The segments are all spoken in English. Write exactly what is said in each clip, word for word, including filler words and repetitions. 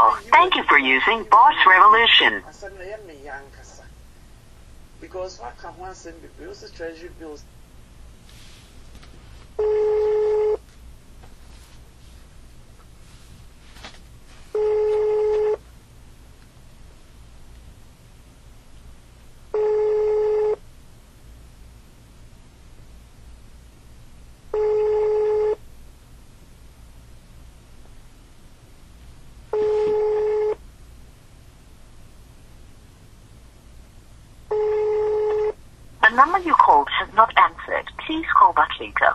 call. Thank you for using Boss Revolution. Because what can one send the bills, the treasury bills? The number you called has not answered. Please call back later.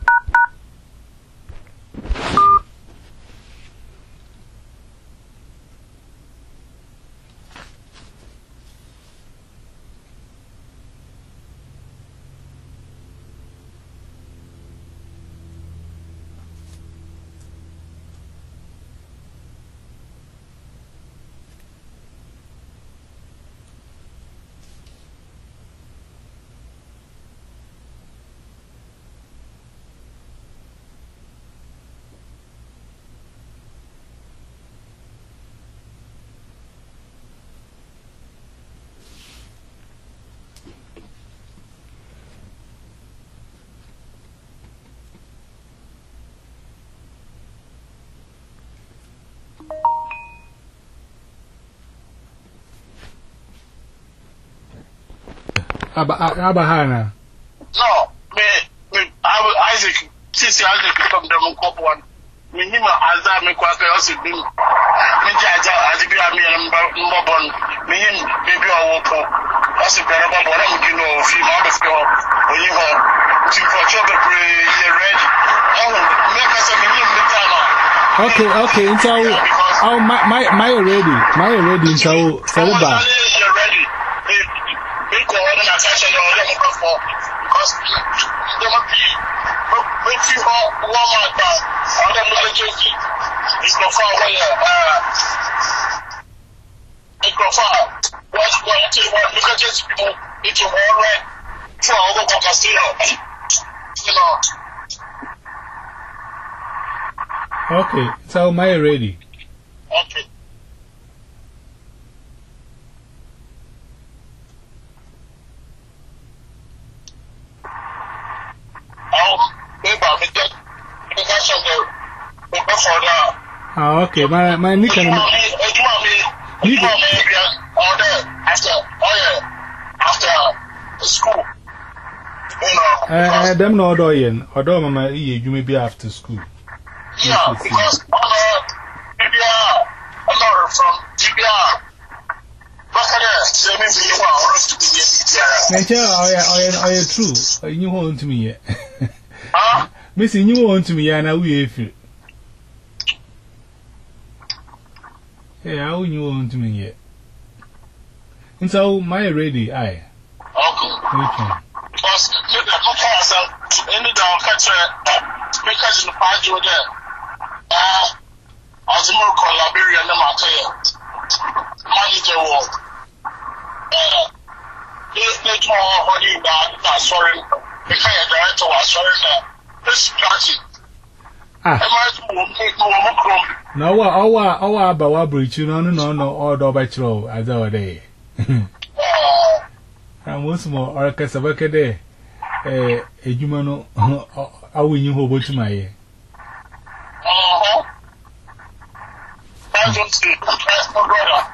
Abahana. No, me, me, Isaac, since Isaac from the Mokop one, me, him, Azar, me, Quaker, also, me, Jaja, as if you are me and Mobon, me, him, baby, or Woko, that's a better one, I'm you know, female of your, or you have, to for trouble, you're ready. Oh, make us a minimum the time. Okay, okay, so, oh, my, my, my already, my already, so, Celeba. You're ready. Attention to them before because they must be with you all one more time. All them military is go far away. Uh, it go far. What's going to one military people into all right for all the casino. You know. Okay, so my ready. Okay. Ah, okay, my my Nick and Nick after after school. Uh, them no order yen, although Mama, you may be after school. Yeah, because maybe I'm not from T B R. Nature, I am true. You want to me yet. Huh? Missing you want to me, and I will if you. Yeah, how you want to me yet. And so, my ready, I. Okay. Because maybe I'm not sure. Any down country, because in the party with them. Uh, as a more collaborator, and I'm telling you, manager work. Uh, they make more honey that sorry. The kind of director was sorry. This party. Ah. No, our our our bridge, you know, no, no, all the bachelor as our day. And once more, or a Casabaka day, a humano, I will you hold to my. Uh-huh. I don't see my brother.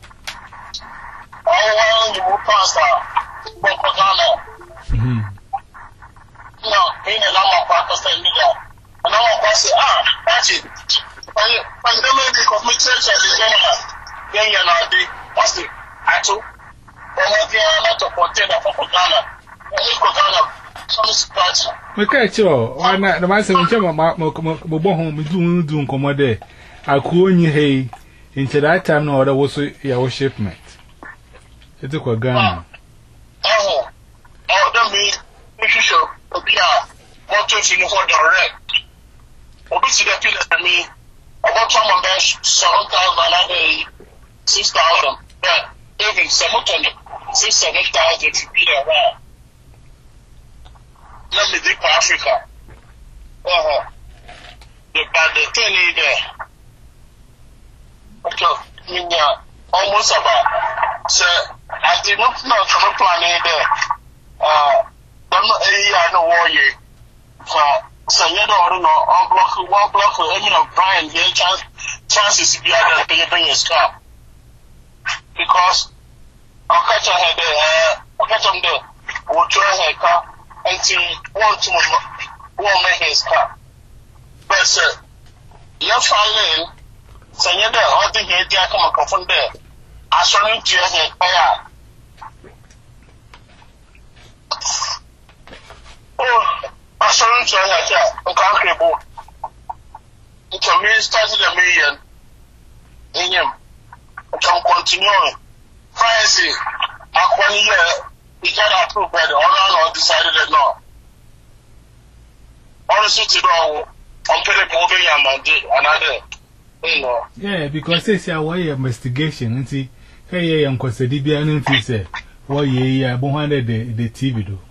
I want you pastor, Bokotana. No, in a lot of Pakistan media. And I want to say, ah, that's it. Pandemic of me church as a general. Then you're not the what's the actual. When I get out of Portela for Ghana, and you go Ghana, some party. We catch you. Why not? The master of Mobon, we do do commode. I could you hay into that time, no other was your shipment. It's a Ghana. Oh, oh, don't be, if you show, yeah, what to see for direct. Obviously, the people that me, about someone best seven thousand and six thousand. Yeah, even seven hundred, six, seven thousand to be around. Let me take Africa. Uh huh. The bad the thing is there. Okay, almost about. So, I did not know from a plan there. Uh, I'm not a year, I know warrior. So, you don't know, on block, one block, I mean, of Brian here, chance, chances to be able to bring his car. Because I'll catch a head there, I'll catch him there, we'll try a car until one to one make his car. But, sir, you're fine. So, you're there, all the head there, come and from there. I saw him to your head, oh, I saw him to your head, a concrete board. It's a million started a million in him. I can continue. Francie, I one year, he got approved by the owner or decided that no. Honestly, to know, I'm pretty moving another. You know. Yeah, because they say, why investigation, and see, hey, I'm considered be an influencer. Why, yeah, behind the the T V do.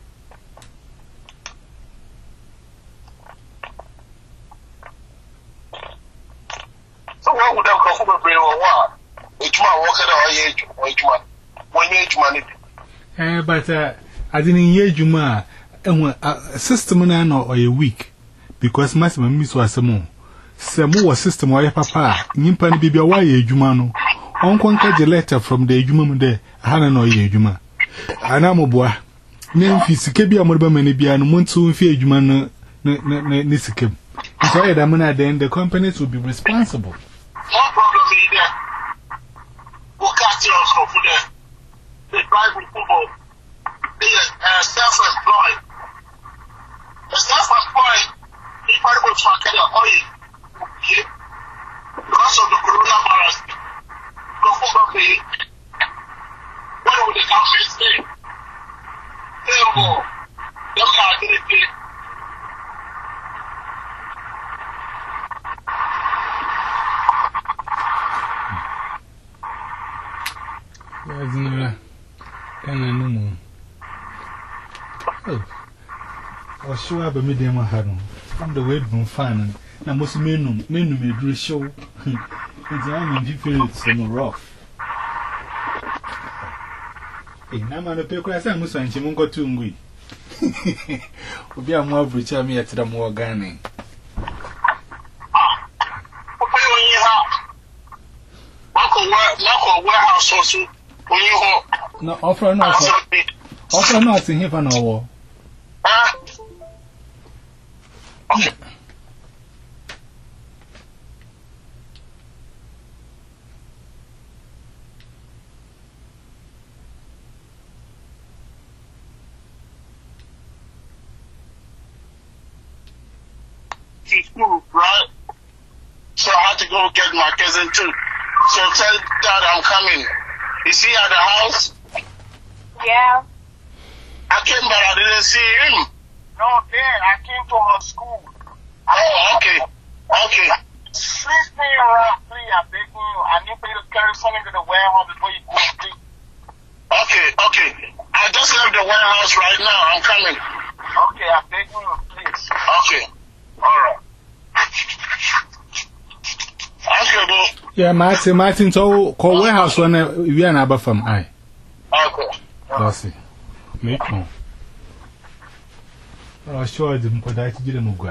So, what would have come from a brain or what? Which man walk at our age, which man, one age money. Eh, but uh, I didn't hear you, ma. And a system and or a week because Massimo Miss was some more. Some more system or papa, Nimpan be a why a Jumano. Uncle catch a letter from the Jumam de Hanan or a Juma. Anamoboa. Memphis, Kebia Morbamania, and Monsoon Fear Jumano Nisikim. If I had a man, then the companies would be responsible. No problem either. We'll catch you also for the, the Bible football. The uh, self employed. The self employed, if I go to a kind of oil, because of the coronavirus, go for the what would the company say? They will go. They can't get it. Yes, no, can I no more? Oh, I was sure about me, dear Mahano. I'm the way from fun. Now, most men, men may do show. It's only different, some rough. Eh, now, man, the paper I must find him go to me. Will be a more breach of me at the more gunning. Warehouse also. No, offer not. Offer not in heaven or war. Ah, okay. School, right? So I had to go get my cousin too. So tell Dad I'm coming. Is he at the house? Yeah. I came but I didn't see him. No, Dad, I came to her school. Oh, okay. Okay. Please stay around, please. I'm begging you. I need for you to carry something to the warehouse before you go to sleep. Okay, okay. I just left the warehouse right now. I'm coming. Okay, I'm begging you, please. Okay. Alright. Okay, bro. Yeah, Martin, Martin, so call warehouse when we are about from I. Okay. That's it. Make one. I was sure I didn't put that to get a mugger.